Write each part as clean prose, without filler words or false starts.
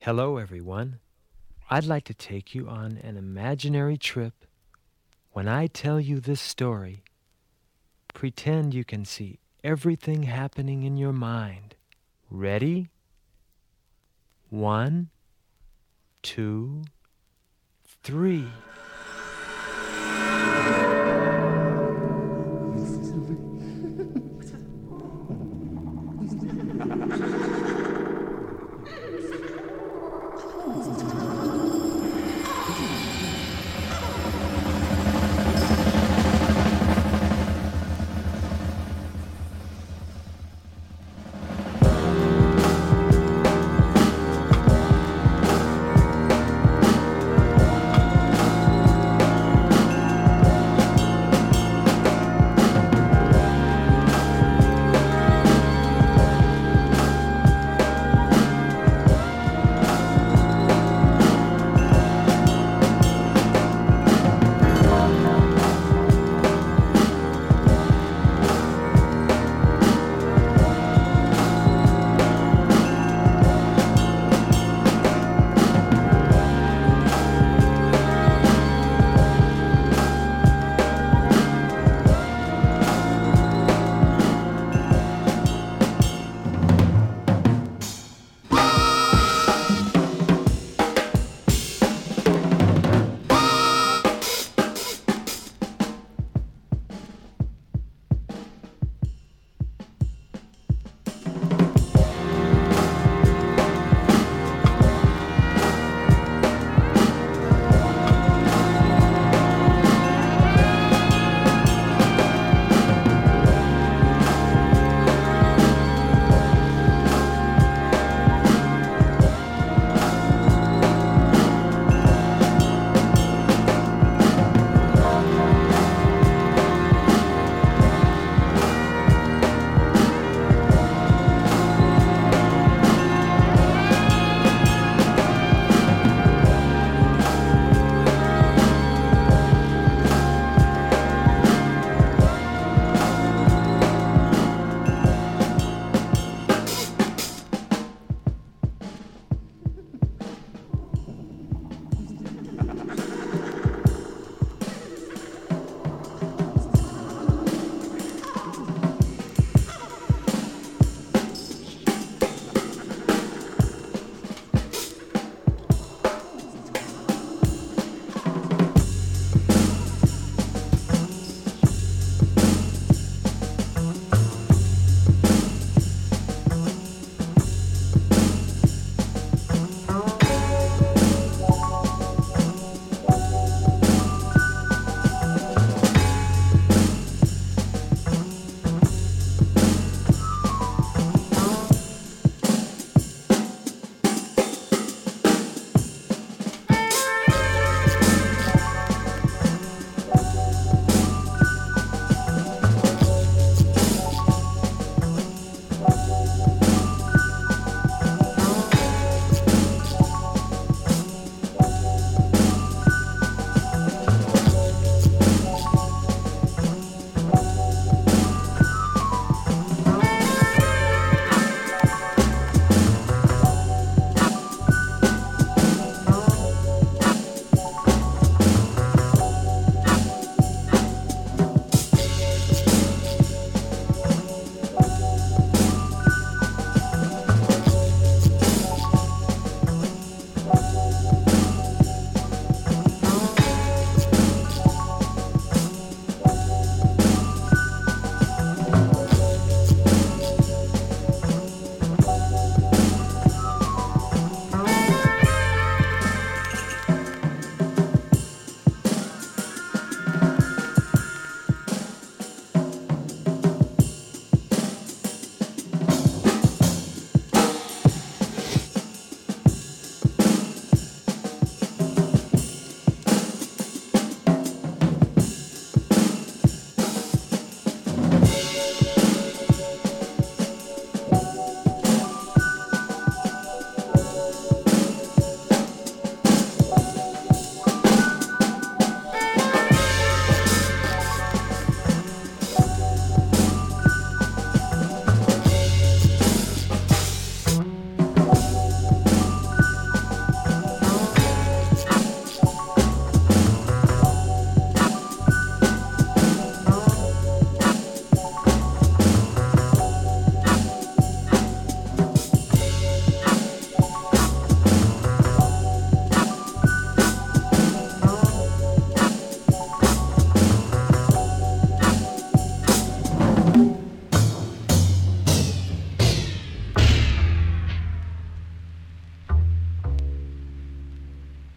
Hello, everyone. I'd like to take you on an imaginary trip. When I tell you this story, pretend you can see everything happening in your mind. Ready? One, two, three.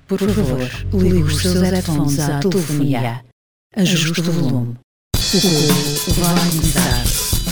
Por favor, ligue os seus headphones à telefonia. Ajuste o volume. O coro vai começar.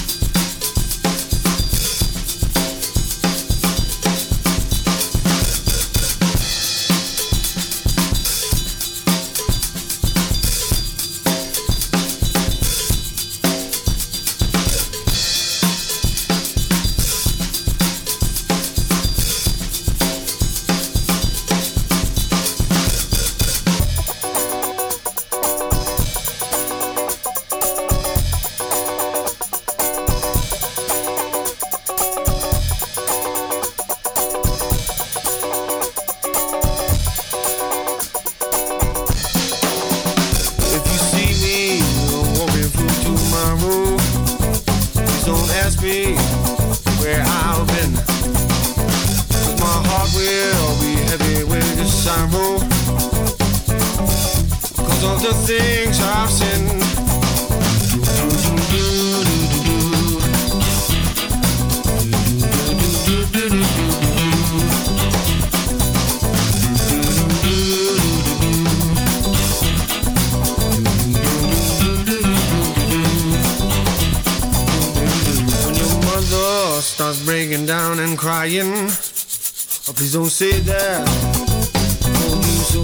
Starts breaking down and crying. Oh, please don't say that. Don't do so.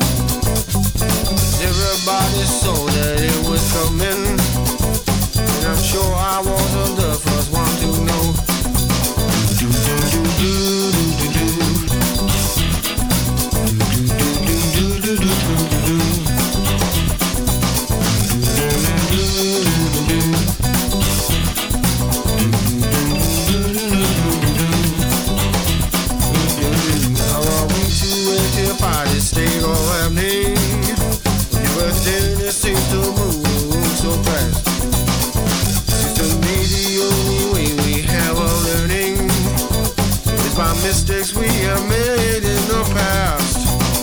Everybody saw that it was coming, and I'm sure I wasn't the first one to know. Do do do do do do do do do do do do. State or happening. When you were then it seems to move so fast. Seems to me the only way we have of learning is by mistakes we have made in the past.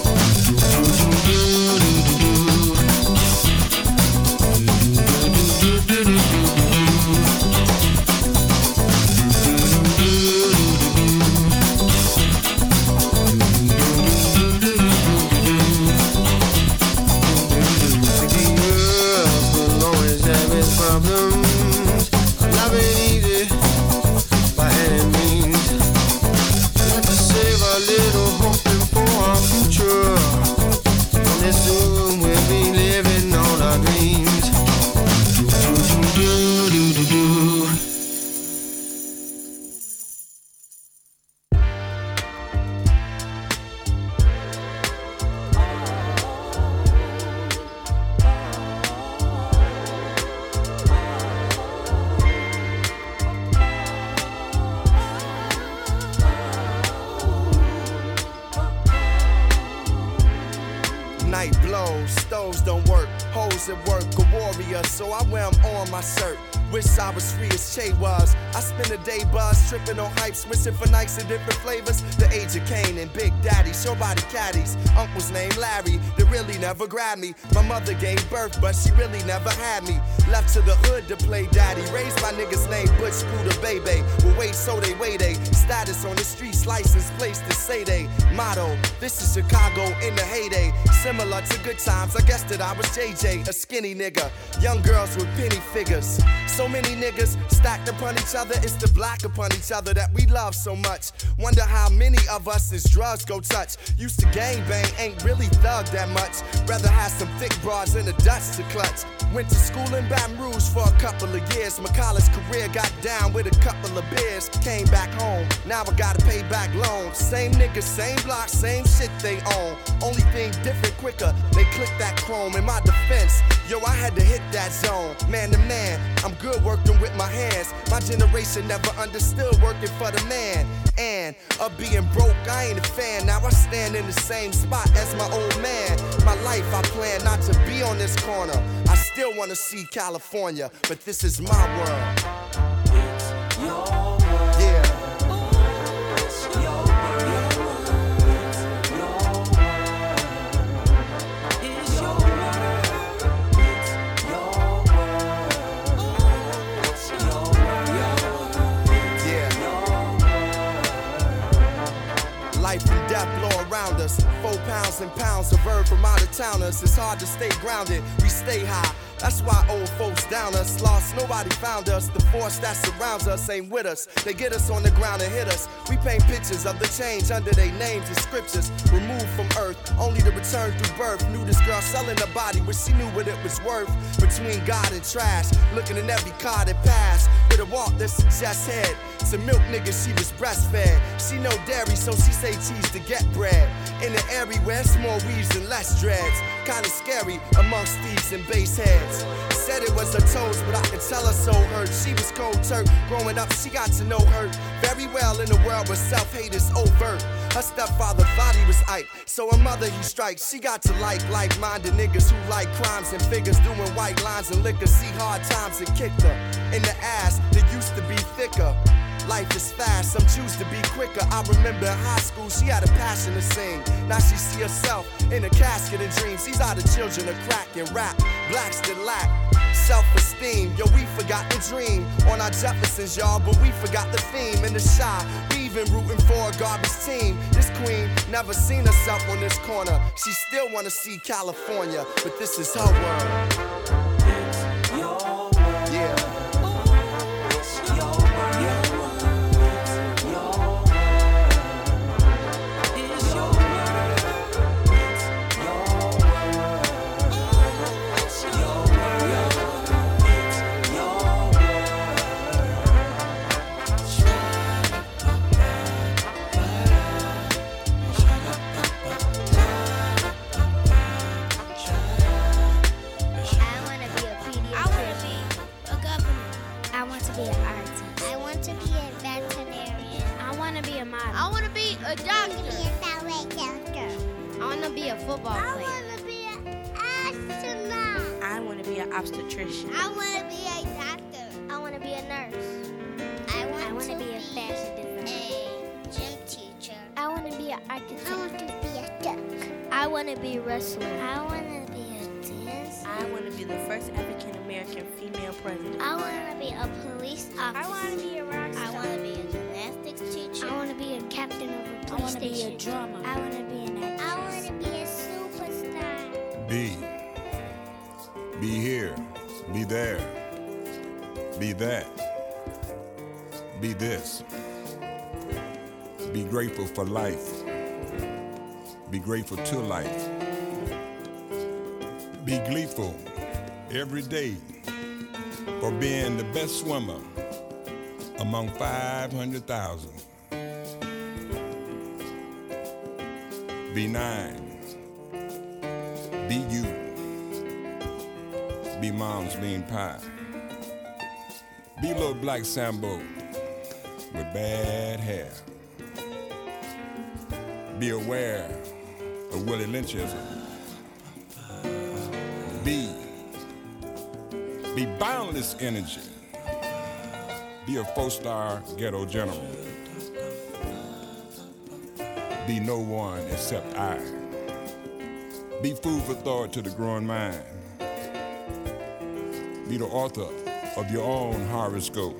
Stoves don't work, hoes at work, a warrior, so I wear them on my shirt. Wish I was free as Che was. I spend a day buzz, tripping on hype, switching for nights in different flavors. The age of Cain and Big Daddy, show body caddies. Uncle's named Larry, they really never grabbed me. My mother gave birth, but she really never had me. Left to the hood to play daddy. Raised my niggas named Butch Scooter Baby. Well, wait, so they wait, they status on the streets, license place to say they motto. This is Chicago in the heyday. Similar to good times, I guess that I was JJ, a skinny nigga. Young girls with penny figures. So many niggas stacked upon each other. It's the black upon each other that we love so much. Wonder how many of us is drugs go touch. Used to gangbang, ain't really thug that much. Rather have some thick broads in the Dutch to clutch. Went to school in Baton Rouge for a couple of years. My college career got down with a couple of beers. Came back home, now I gotta pay back loans. Same niggas, same block, same shit they own. Only thing different quicker, they click that chrome. In my defense, yo, I had to hit that zone. Man to man, I'm good working with my hands. My generation never understood working for the man. And of being broke, I ain't a fan. Now I stand in the same spot as my old man. My life, I plan not to be on this corner. I still wanna see California, but this is my world. It's your world. Yeah. It's your world. It's your world. It's your world. It's your world. It's your world. Yeah. Your world. Life in death blow around us. 4 pounds and pounds of herb from out of towners. It's hard to stay grounded, we stay high. That's why old folks down us. Lost, nobody found us. The force that surrounds us ain't with us. They get us on the ground and hit us. We paint pictures of the change under their names and scriptures. Removed from earth, only to return through birth. Knew this girl selling her body, but she knew what it was worth. Between God and trash, looking in every car that passed. With a walk that suggests head. Some milk niggas, she was breastfed. She no dairy, so she say cheese to get bread. In the area where it's more weaves and less dreads. Kinda scary amongst thieves and bass heads. Said it was her toes, but I could tell her so hurt. She was cold turk. Growing up, she got to know her very well in a world where self-hate is overt. Her stepfather thought he was Ike, so her mother he strikes. She got to like-minded niggas who like crimes and figures, doing white lines and liquor. See hard times and kicked her in the ass that used to be thicker. Life is fast, some choose to be quicker. I remember in high school, she had a passion to sing. Now she see herself in a casket of dreams. These are the children of crack and rap, blacks that lack self-esteem. Yo, we forgot the dream on our Jeffersons, y'all, but we forgot the theme in the shy. We even rooting for a garbage team. This queen never seen herself on this corner. She still wanna see California, but this is her world. It's your world. Yeah. It's your world. It's your world. It's your world. It's your world. It's your world. It's your I want to be a pediatrician. I want to be a governor. I want to be an artist. I want to be a veterinarian. I want to be a model. I want to be a doctor. I want to be a ballet dancer. I want to be a football player. I want to be an astronaut. I want to be an obstetrician. I want to be a doctor. I want to be a nurse. I want to be a fashion designer. A gym teacher. I want to be an architect. I want to be a duck. I want to be a wrestler. I want to be a dancer. I want to be the first African American female president. I want to be a police officer. I want to be a rock star. I want to be a gymnastics teacher. I want to be a captain of a police I want to be station. a drummer. I want to be an actress. I want to be a superstar. Be here, be there, be that, be this. Be grateful for life. Be grateful to life. Be gleeful every day for being the best swimmer among 500,000. Be nine. Be you. Be mom's lean pie. Be little black Sambo with bad hair. Be aware of Willie Lynchism. Be boundless energy. Be a 4-star ghetto general. Be no one except I. Be food for thought to the growing mind. Be the author of your own horoscope.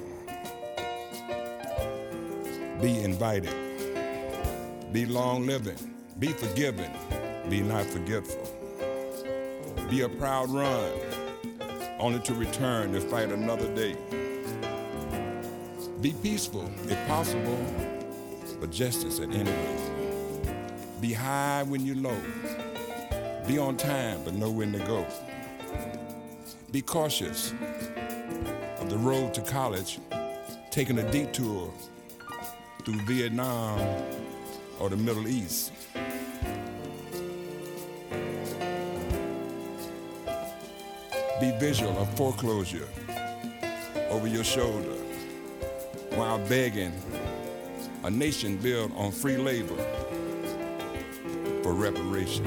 Be invited. Be long living. Be forgiving. Be not forgetful. Be a proud run, only to return to fight another day. Be peaceful, if possible, but justice at any rate. Be high when you're low. Be on time, but know when to go. Be cautious of the road to college, taking a detour through Vietnam or the Middle East. Be visual of foreclosure over your shoulder while begging a nation built on free labor for reparation.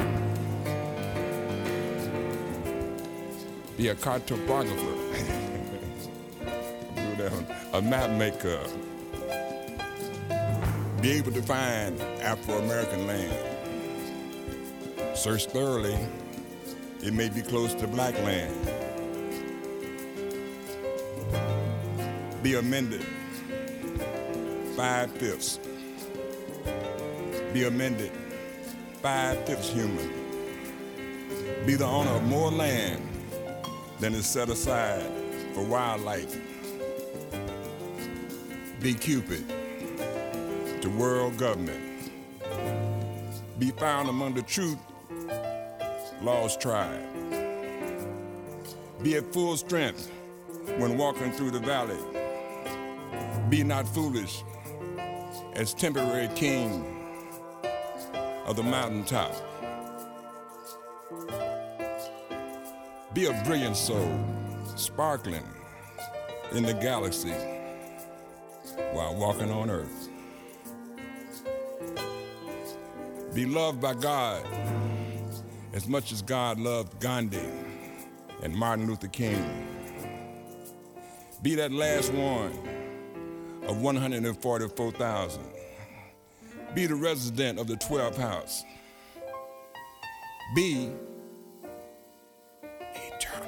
Be a cartographer, do that one, a map maker. Be able to find Afro-American land. Search thoroughly, it may be close to black land. Be amended 5/5. be amended 5/5 human, be the owner of more land than is set aside for wildlife, be Cupid to world government, be found among the truth lost tribe, be at full strength when walking through the valley, be not foolish as temporary king of the mountaintop, be a brilliant soul sparkling in the galaxy while walking on earth, be loved by God as much as God loved Gandhi and Martin Luther King, be that last one of 144,000. Be the resident of the 12th house. Be eternal.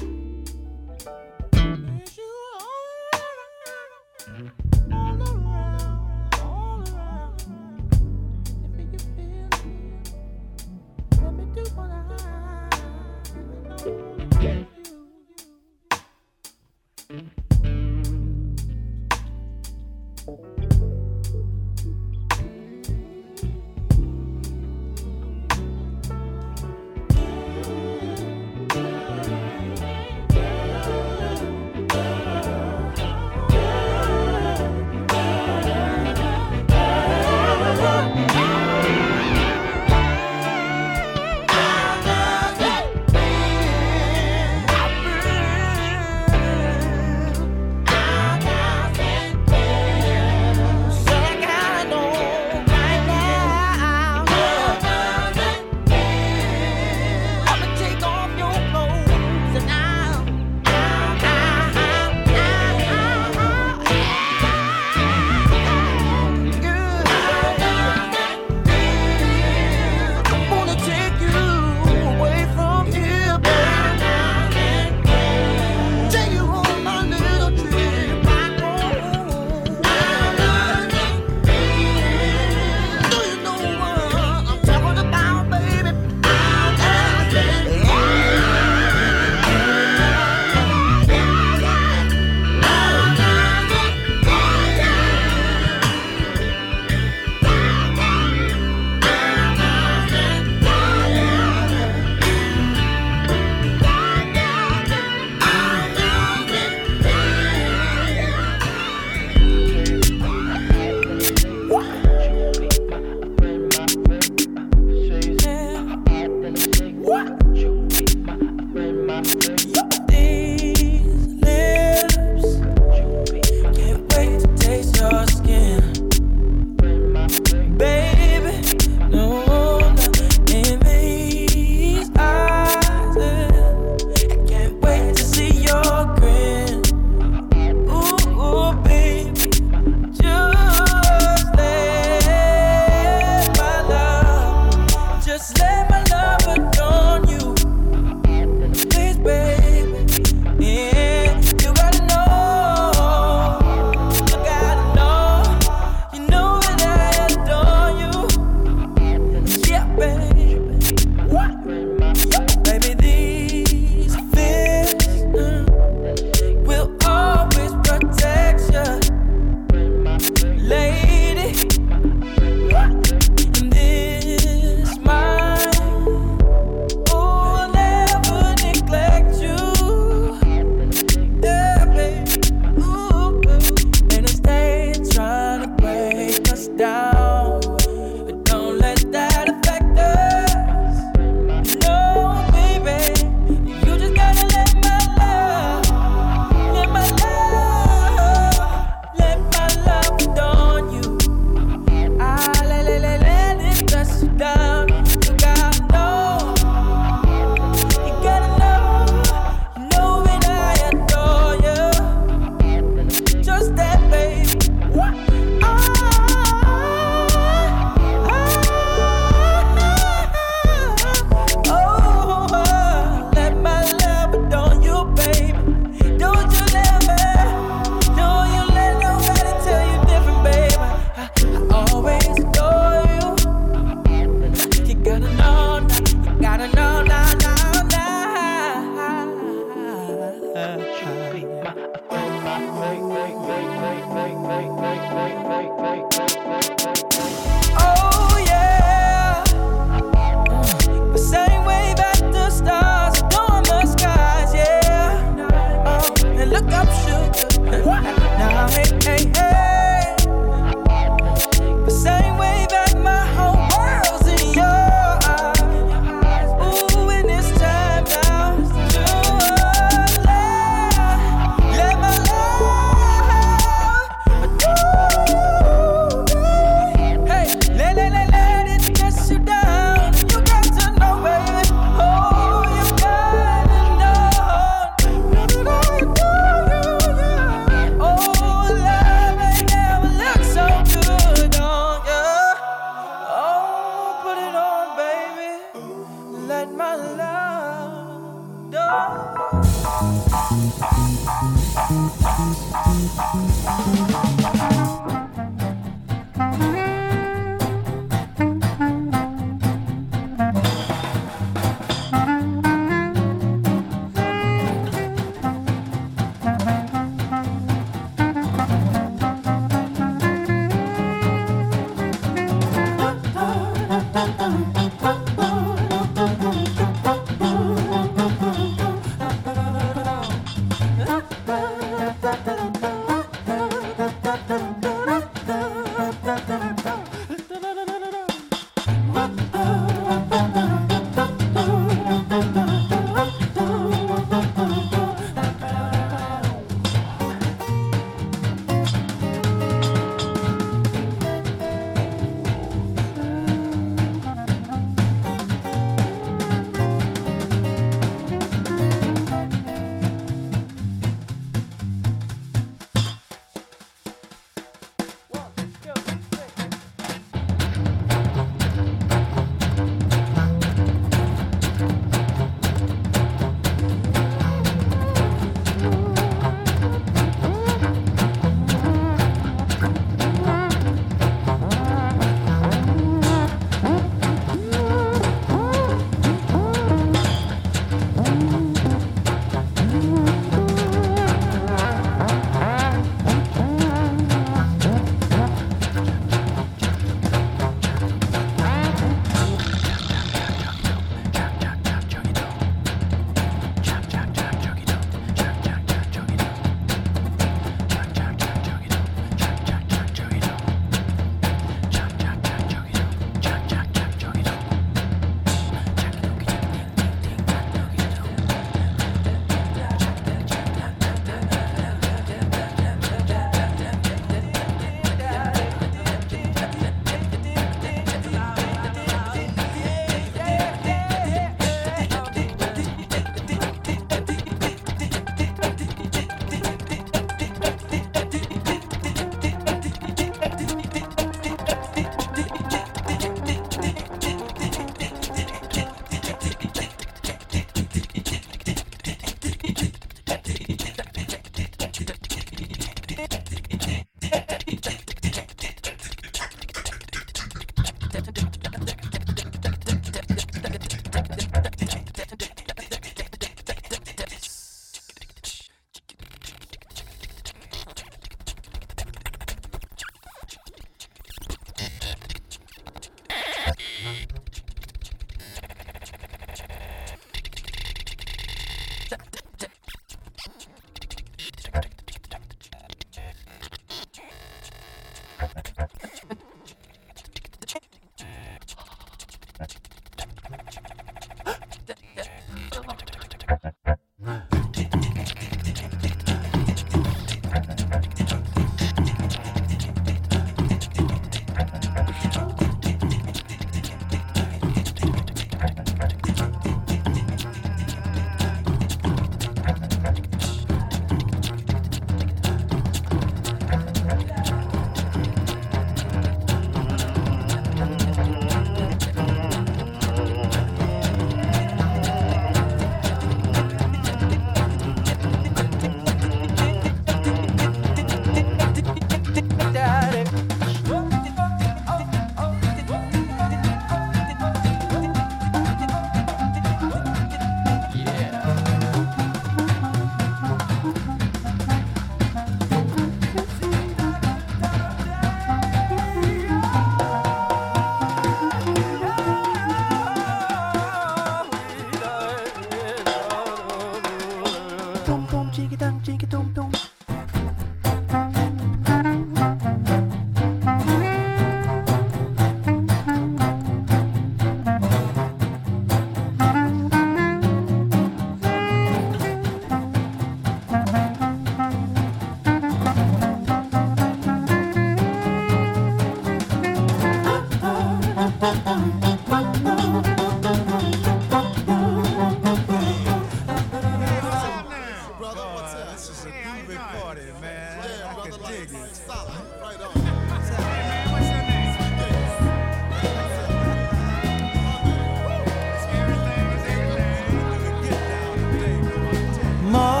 More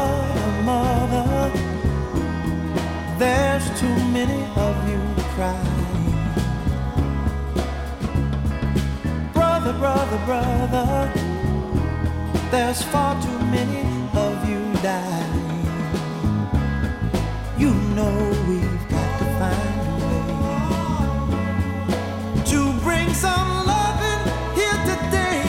of you crying. Brother, brother, brother, there's far too many of you dying. You know we've got to find a way to bring some loving here today.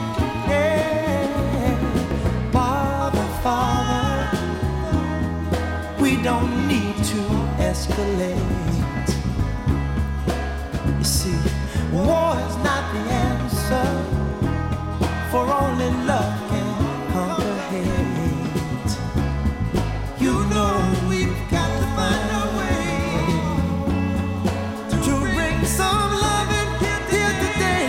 Yeah. Father, Father, we don't need to escalate. You see, war is not the answer, for only love can conquer hate. You know we've got to find a way to bring some loving here today.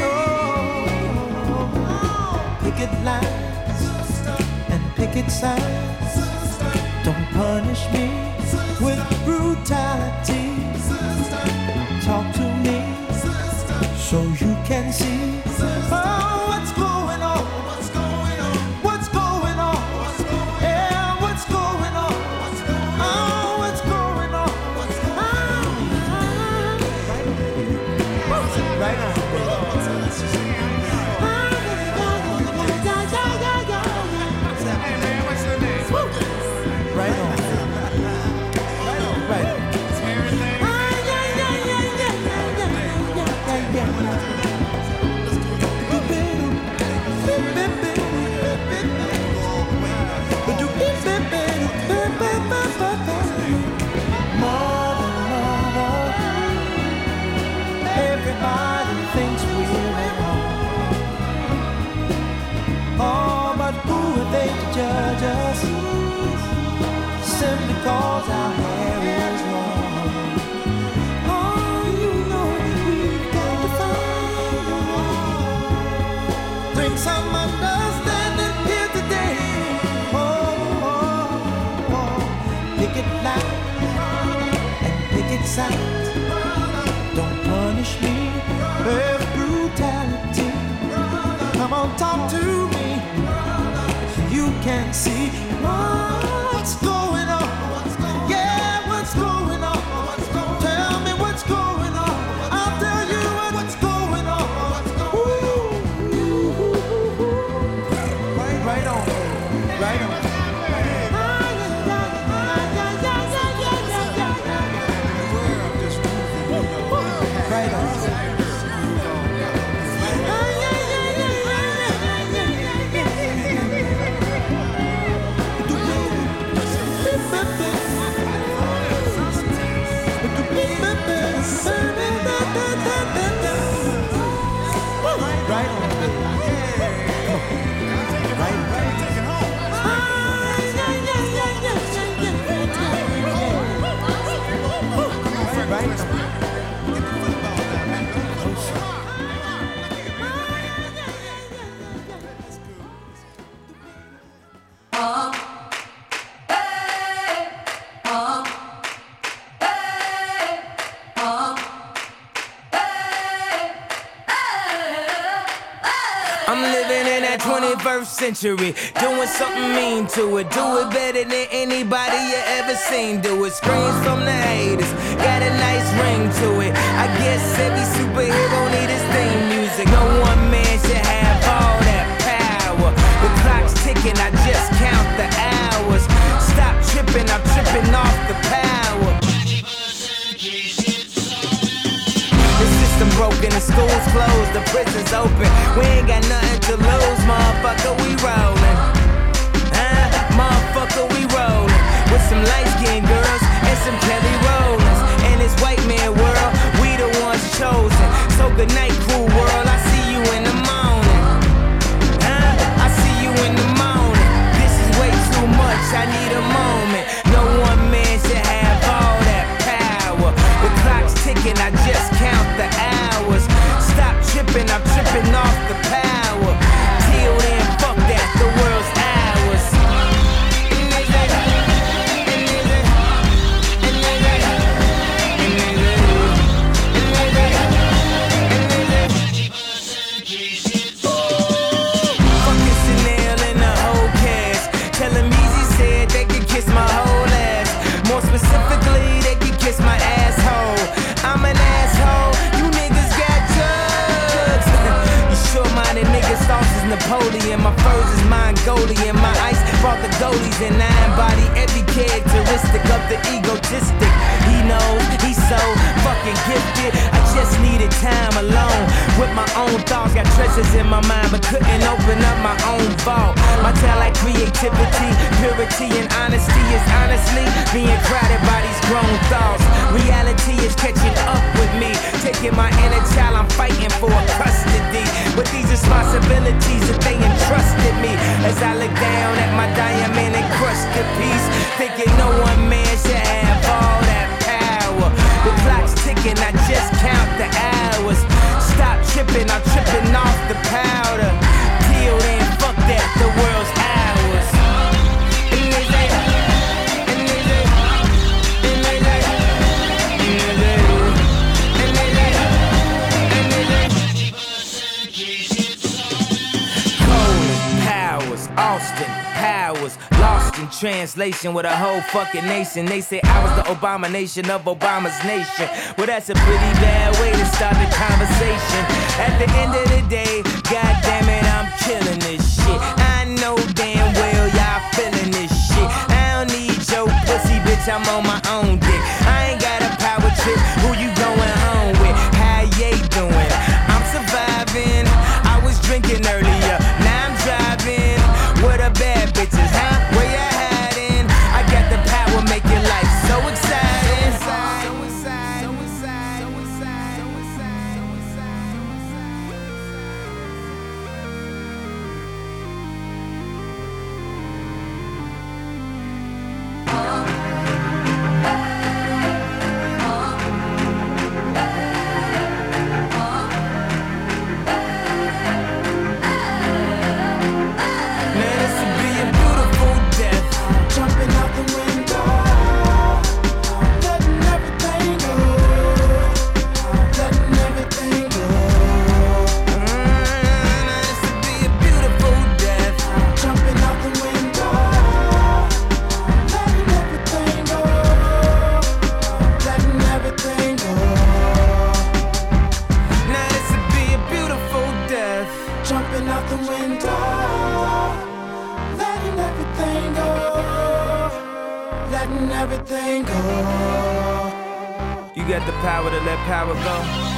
Oh, picket lines and picket signs, don't punish me with brutality. Talk to me so you can see. Oh, what's going on? What's going on? What's going on? Yeah, what's going on? Oh, what's going on? Right on. Right on. Right on. Everybody thinks we're at home. Oh, but who are they to judge us? Simply cause our hair is long. Oh, you know we've got to find a way. Bring some understanding here today. Oh, oh, oh. Picket lines and picket signs, don't punish me with brutality. Come on, talk to me so you can see what's going on. Yeah, what's going on? Tell me what's going on. I'll tell you what's going on. Ooh. Right on, right on. Right on. I'm living in that 21st century, doing something mean to it. Do it better than anybody you ever seen do it. Screams from the haters, got a nice ring to it. I guess every superhero need his theme music. No one man should have all that power. The clock's ticking, I just count the hours. Stop tripping, I'm tripping off the power. Broken, the school's closed, the prison's open. We ain't got nothing to lose, motherfucker, we rollin'. Motherfucker, we rollin'. With some light-skinned girls and some Kelly Rollins. In this white man world, we the ones chosen. So good night, cool world, I see you in the morning. I see you in the morning. This is way too much, I need a moment. No one man should have all that power. The clock's ticking, I just count the hours. Stop tripping, I'm tripping off the power. Till then, fuck that, the world's ours. Napoleon. My furs is Mongolian. My ice brought the goalies, and I embody every characteristic of the egotistic. He knows he's so fucking gifted. I just needed time alone with my own thoughts. Got treasures in my mind, but couldn't open up my own vault. My talent, creativity, purity, and honesty is honestly being crowded by these grown thoughts. Reality is catching up with me, taking my inner child. I'm fighting for custody with these responsibilities that they entrusted me. As I look down at my diamond encrusted piece, thinking no one man should have all that power. The clock's ticking, I just count the hours. Stop tripping, I'm tripping off the powder. Till then, fuck that, the world's ours. Austin Powers, lost in translation with a whole fucking nation. They say I was the abomination of Obama's nation. Well, that's a pretty bad way to start the conversation. At the end of the day, god damn it, I'm killing this shit. I know damn well y'all feeling this shit. I don't need your pussy, bitch, I'm on my own dick. I ain't got a power trip, who you going home with? How you doing? I'm surviving, I was drinking earlier, now I'm driving. What a bad bitches, huh? Where you hiding? I got the power, make your life so exciting. Everything go. You got the power to let power go.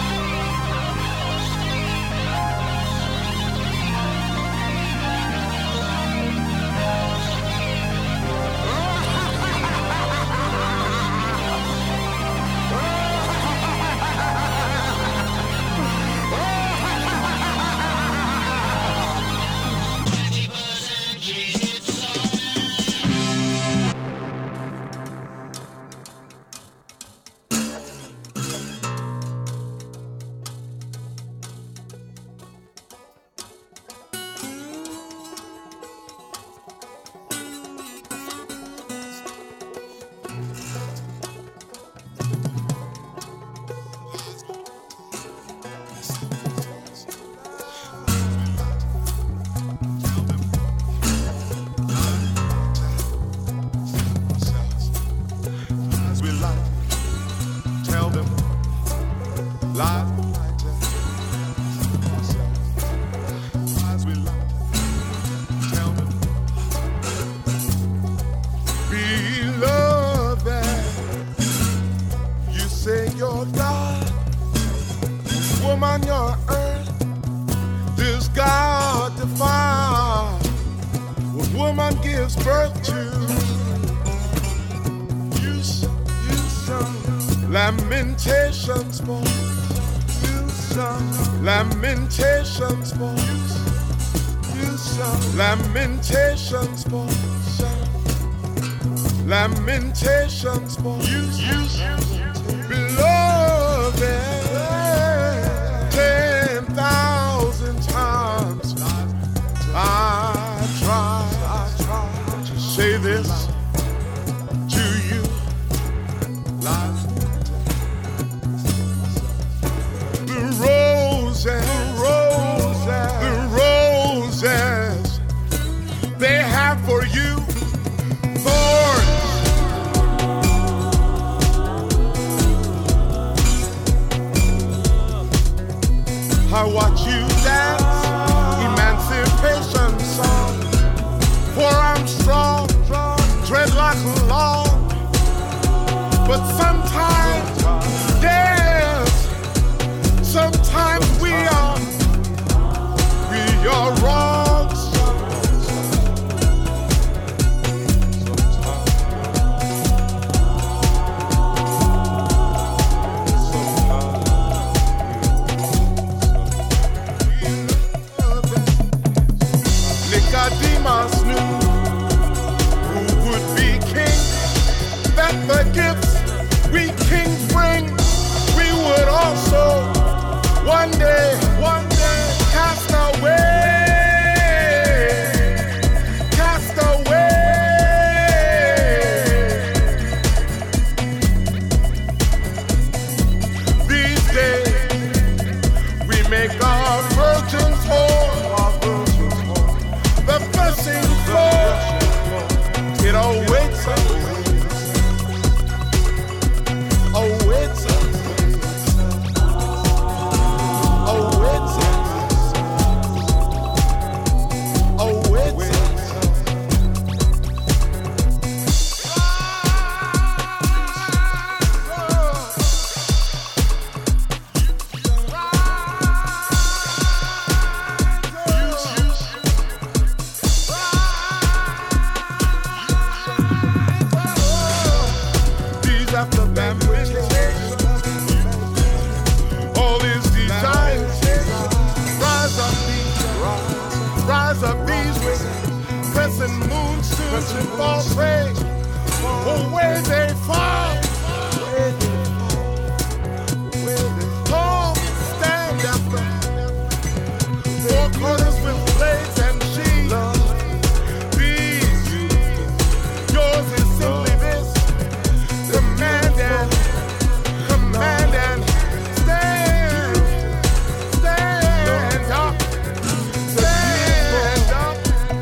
Lamentations for you sung. Lamentations for you sung. Lamentations for Lamentations for you beloved 10,000 times I try to say this to you. The roses, they have for you thorns. I watch you dance, emancipate. But sometimes, yes, sometimes we are wrongs. Nicodemus knew who would be king, that the gifts we kings bring, we would also one day cast away. These days we make our virgins whole. The threshing floor, it awaits us. Awaits us. Awaits us. Awaits us. These after banquets, all these desires, rise up these crescent moons soon to fall prey. Away they fall. Home stand after four corners with blades and sheaves. These, yours is simply this. Command and stand up, stand up.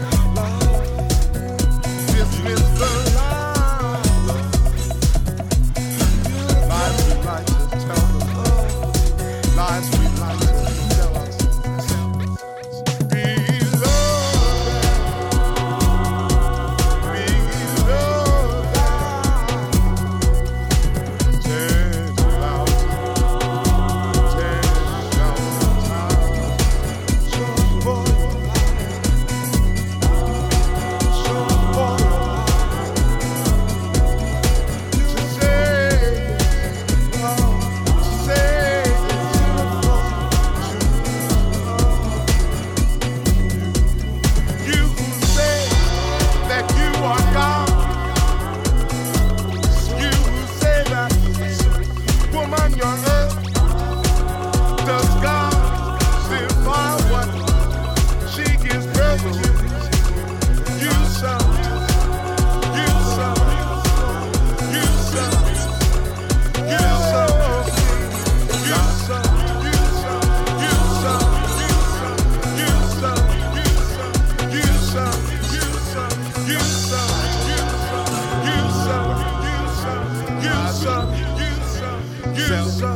Dismiss the lies we like to tell them, lies we like to tell us. Be loved, be loved. You who say that you are God, you who say that woman your earth, does God live by what she gives birth to? You shall, you shall, you shall, you shall, you shall, you shall, you shall, you shall, you shall, you shall, you shall, you shall, you shall, you shall,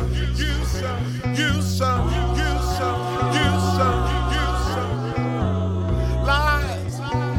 lies.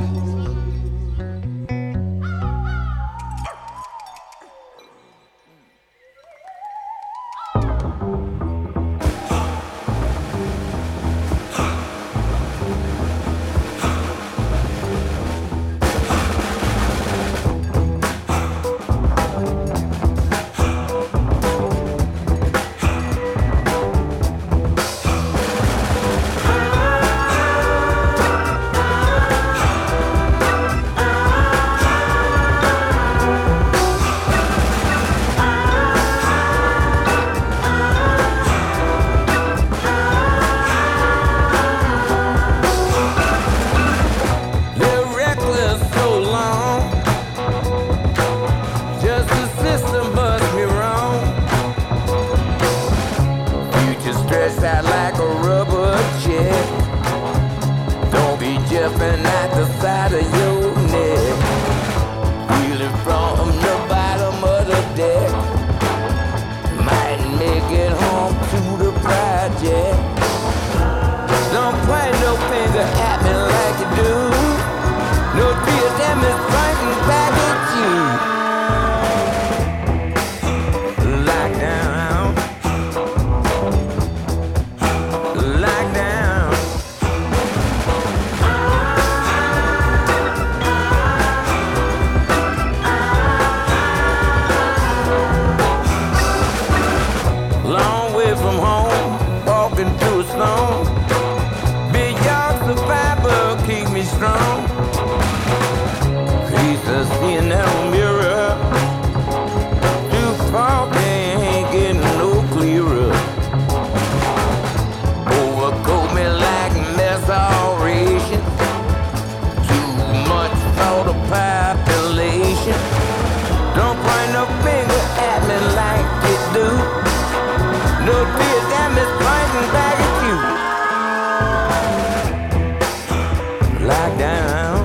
They're reckless so long. Just the system must be wrong. Future stretched out like a rubber check. Don't be jumping at the side of your neck. Wheeling from the bottom of the deck. Might make it home to the project. Don't point no finger at me like you do. No tears that Miss Franklin back at you. strong. Faces in that mirror. Too far, they ain't getting no clearer. Overcoat me like maceration. Too much for the population. Don't point no finger at me like you do. No tears that is pointing back at you. Lock down.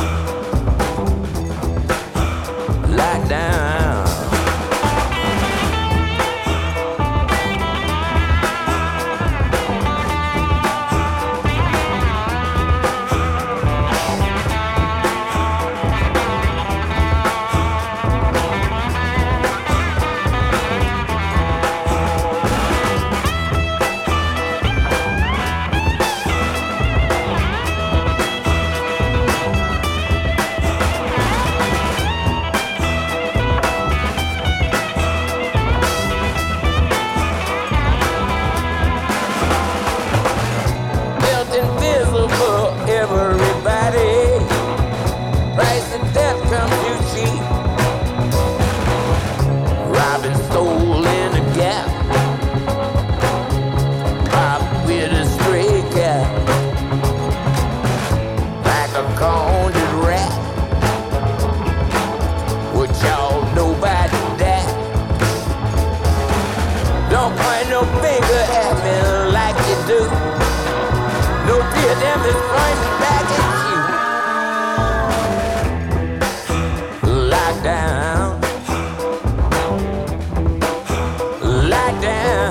Lock down. Felt invisible, everybody. Price of death comes too cheap. Robbing, stole in a gap. Pop with a stray cat. Like a conjured rat. What y'all know about that? Don't point no finger at me like you do. No fear them is pointing back at you. Lock down. Lock down.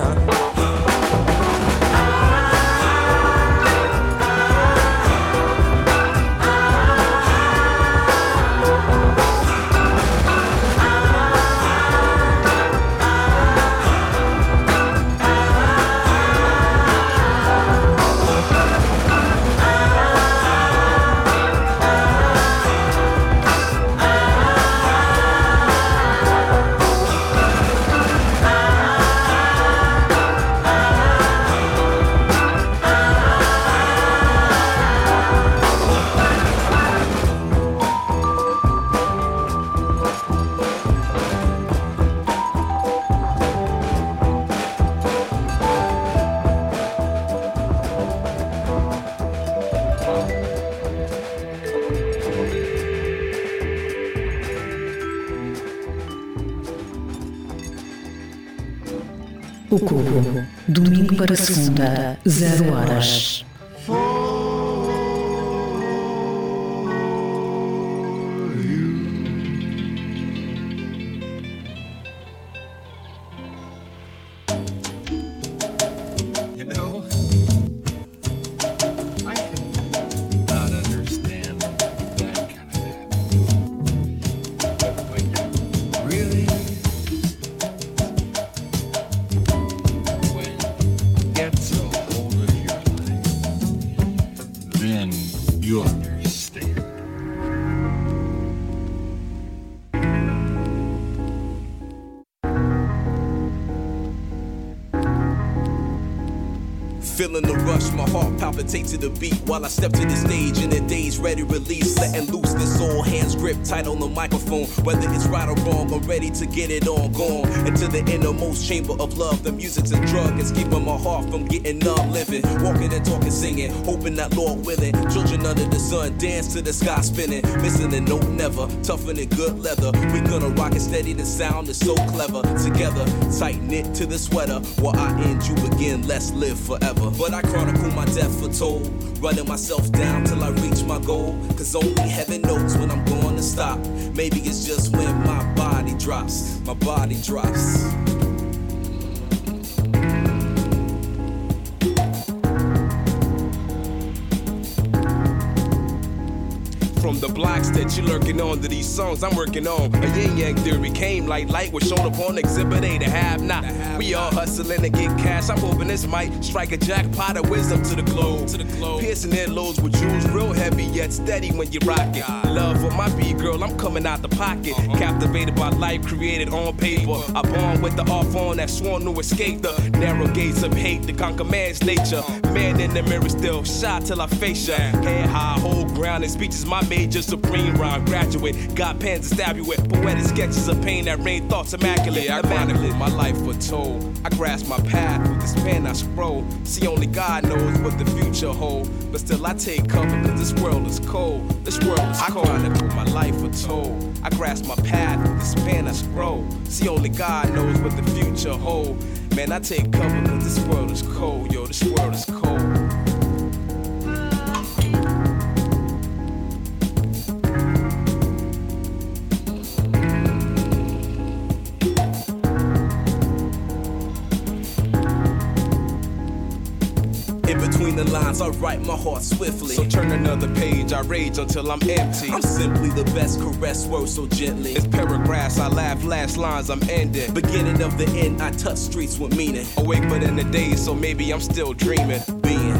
O Cubo, domingo para segunda, 0 horas. You know, I can not understand that kind of thing. But when you really, when it gets a hold of your life, then you understand. Feeling the rush, my heart palpitates to the beat while I step to the stage in the day's ready release, letting loose this all hands grip tight on the microphone. Whether it's right or wrong, I'm ready to get it on, gone into the innermost chamber of love. The music's a drug, it's keeping my heart from getting numb. Living, walking and talking, singing, hoping that Lord willing, children under the sun dance to the sky spinning, missing a note never, tougher than good leather. We gonna rock it steady, the sound is so clever. Together, tight knit to the sweater. While I end, you begin, let's live forever. But I chronicle my death foretold, running myself down till I reach my goal. Cause only heaven knows when I'm going to stop. Maybe it's just when my body drops. My body drops. from the blocks that you lurking on to these songs I'm working on. A yin yang theory came like light was shown up on exhibit A to have not. We all hustling to get cash. I'm hoping this might strike a jackpot of wisdom to the globe. Piercing earlobes with jewels real heavy yet steady when you rock it. Love for my B girl, I'm coming out the pocket. Captivated by life created on paper. I born with the off on that sworn to escape the narrow gates of hate to conquer man's nature. Man in the mirror still shy till I face ya. Head high, hold ground, and speech is my major. Supreme rhyme graduate. Got pens to stab you with. Poetic sketches of pain that rain thoughts immaculate. I chronicled my life foretold. I grasp my path with this pen I scroll. See, only God knows what the future holds. But still I take cover cause this world is cold. This world is cold. I chronicled my life foretold. I grasp my path with this pen I scroll. See, only God knows what the future holds. Man, I take cover cause this world is cold. Yo, this world is cold. The lines, I write my heart swiftly. So turn another page, I rage until I'm empty. I'm simply the best, caress words so gently. It's paragraphs, I laugh, last lines, I'm ending. Beginning of the end, I touch streets with meaning. Awake but in the day, so maybe I'm still dreaming. Being.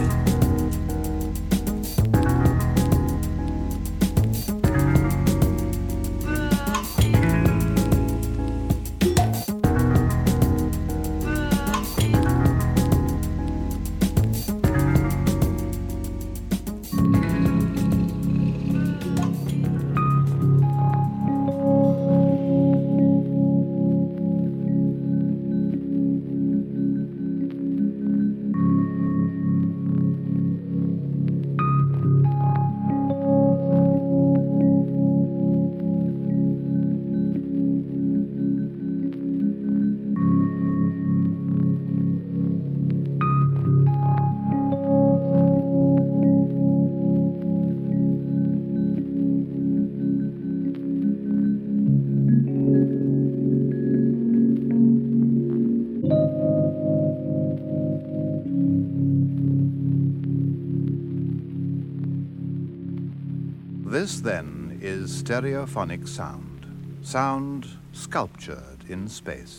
This, then, is stereophonic sound. Sound sculptured in space.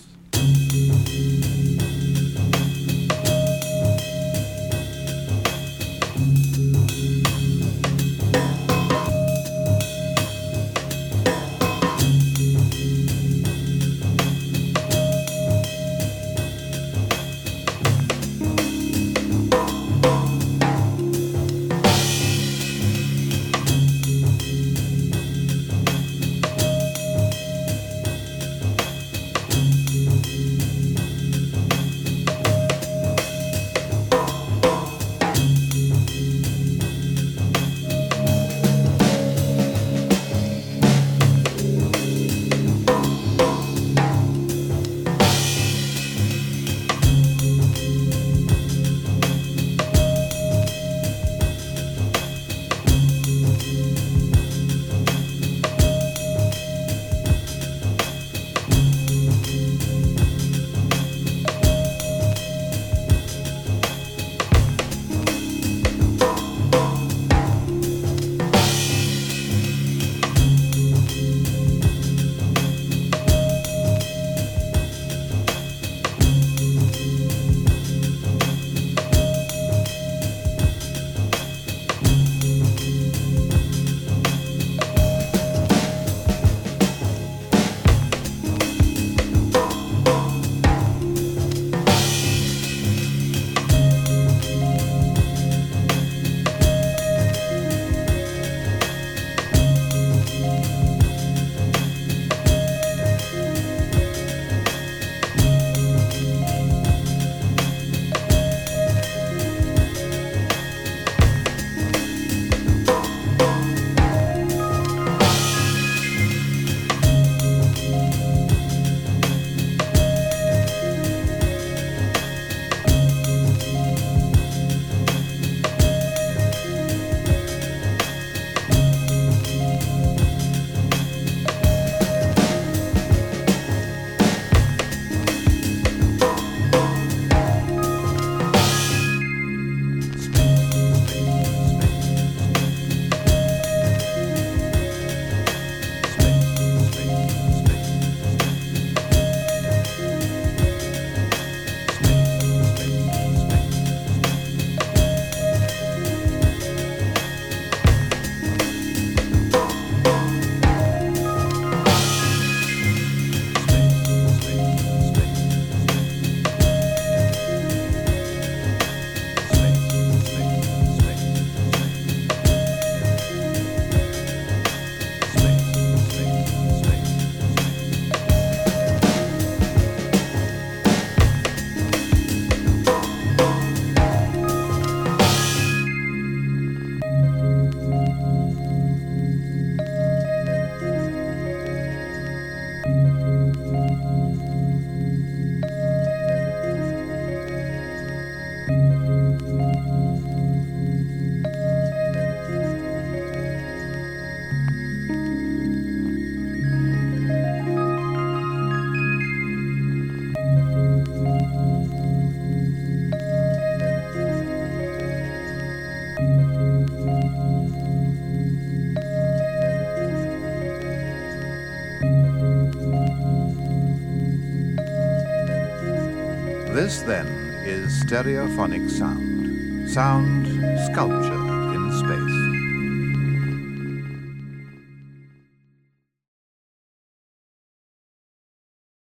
This, then, is stereophonic sound. Sound sculptured in space.